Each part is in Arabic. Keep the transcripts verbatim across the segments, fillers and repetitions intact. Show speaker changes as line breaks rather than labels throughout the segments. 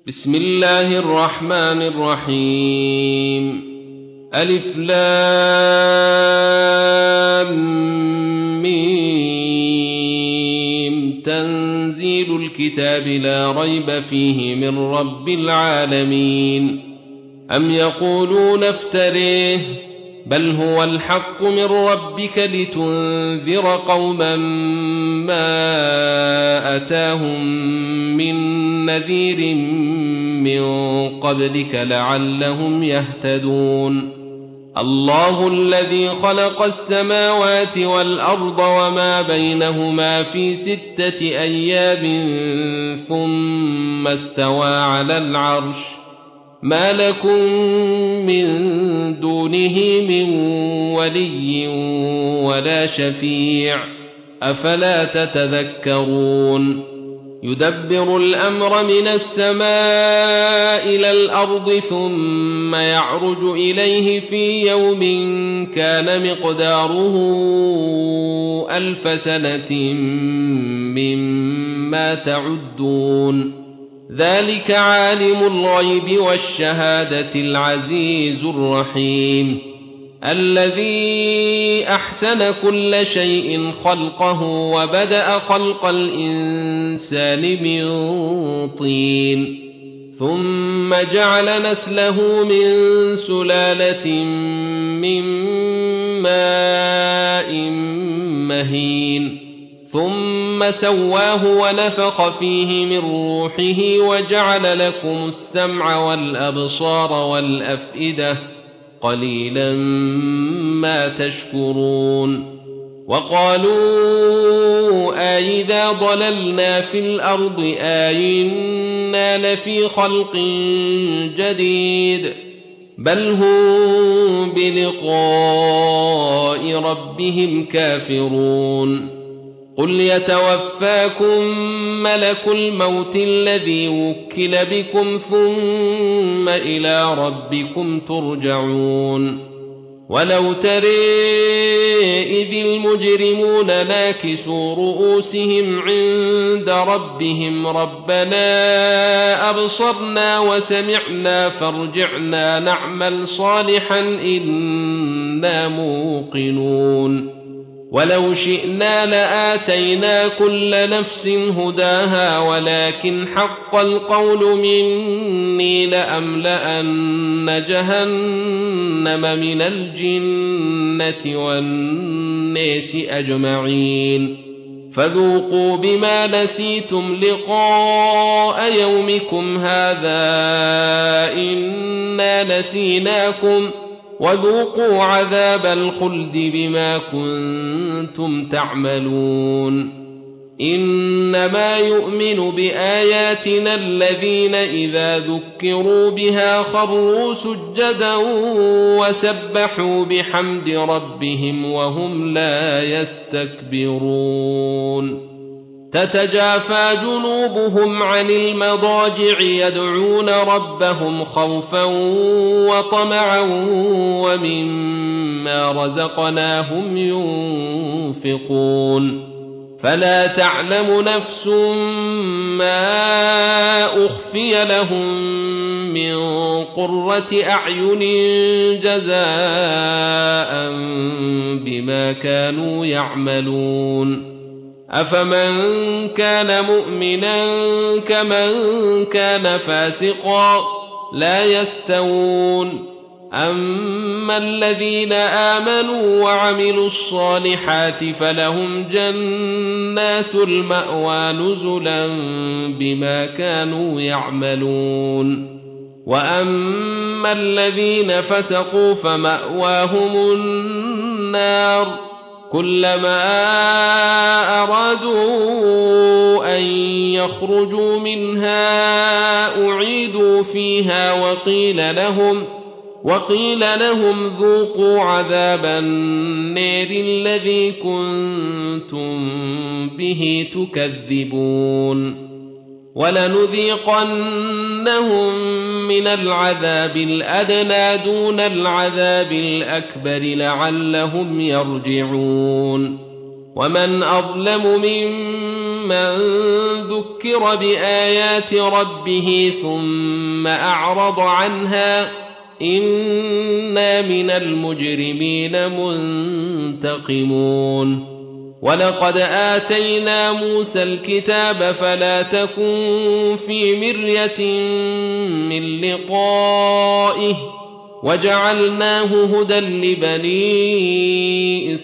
بسم الله الرحمن الرحيم. ألف لام ميم. تنزيل الكتاب لا ريب فيه من رب العالمين. أم يقولون افتريه بل هو الحق من ربك لتنذر قوما ما أتاهم من نذير من قبلك لعلهم يهتدون. الله الذي خلق السماوات والأرض وما بينهما في ستة أيام ثم استوى على العرش ما لكم من دونه من ولي ولا شفيع أفلا تتذكرون. يدبر الأمر من السماء إلى الأرض ثم يعرج إليه في يوم كان مقداره ألف سنة مما تعدون. ذلك عالم الغيب والشهادة العزيز الرحيم الذي أحسن كل شيء خلقه وبدأ خلق الإنسان من طين ثم جعل نسله من سلالة من ماء مهين ثم سواه ونفخ فيه من روحه وجعل لكم السمع والأبصار والأفئدة قليلا ما تشكرون. وقالوا أئذا ضللنا في الأرض أئنا لفي خلق جديد بل هم بلقاء ربهم كافرون. قل يتوفاكم ملك الموت الذي وكل بكم ثم إلى ربكم ترجعون. ولو ترى إذ المجرمون ناكسوا رؤوسهم عند ربهم ربنا أبصرنا وسمعنا فارجعنا نعمل صالحا إنا موقنون. ولو شئنا لآتينا كل نفس هداها ولكن حق القول مني لأملأن جهنم من الجنة والناس أجمعين فذوقوا بما نسيتم لقاء يومكم هذا إنا نسيناكم وذوقوا عذاب الخلد بما كنتم تعملون. إنما يؤمن بآياتنا الذين إذا ذكروا بها خروا سجدا وسبحوا بحمد ربهم وهم لا يستكبرون. تتجافى جنوبهم عن المضاجع يدعون ربهم خوفا وطمعا ومما رزقناهم ينفقون. فلا تعلم نفس ما أخفي لهم من قرة أعين جزاء بما كانوا يعملون. أفمن كان مؤمنا كمن كان فاسقا لا يستوون. أما الذين آمنوا وعملوا الصالحات فلهم جنات المأوى نزلا بما كانوا يعملون. وأما الذين فسقوا فمأواهم النار كلما أرادوا أن يخرجوا منها أعيدوا فيها وقيل لهم وقيل لهم ذوقوا عذاب النار الذي كنتم به تكذبون. ولنذيقنهم من العذاب الأدنى دون العذاب الأكبر لعلهم يرجعون. ومن أظلم ممن ذكر بآيات ربه ثم أعرض عنها إنا من المجرمين منتقمون ولقد آتينا موسى الكتاب فلا تكن في مرية من لقائه وجعلناه هدى لبني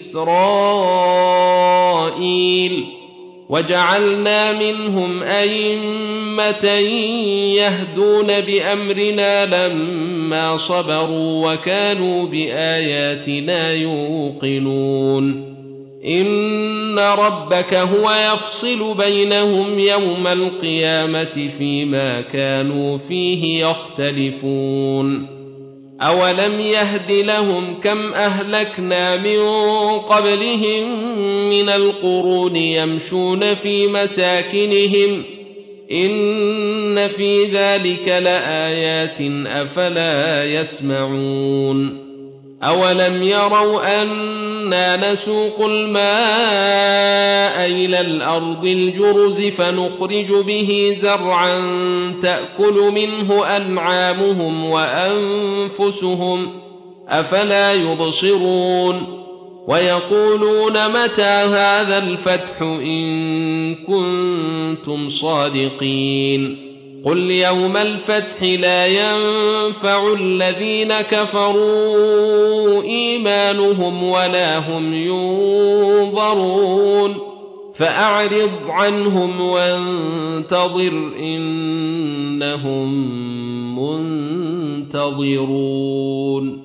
إسرائيل وجعلنا منهم أئمة يهدون بأمرنا لما صبروا وكانوا بآياتنا يوقنون إن ربك هو يفصل بينهم يوم القيامة فيما كانوا فيه يختلفون أولم يهد لهم كم أهلكنا من قبلهم من القرون يمشون في مساكنهم إن في ذلك لآيات أفلا يسمعون أولم يروا أنا نسوق الماء إلى الأرض الجرز فنخرج به زرعا تأكل منه أنعامهم وأنفسهم أفلا يبصرون ويقولون متى هذا الفتح إن كنتم صادقين قل يوم الفتح لا ينفع الذين كفروا إيمانهم ولا هم ينظرون فأعرض عنهم وانتظر إنهم منتظرون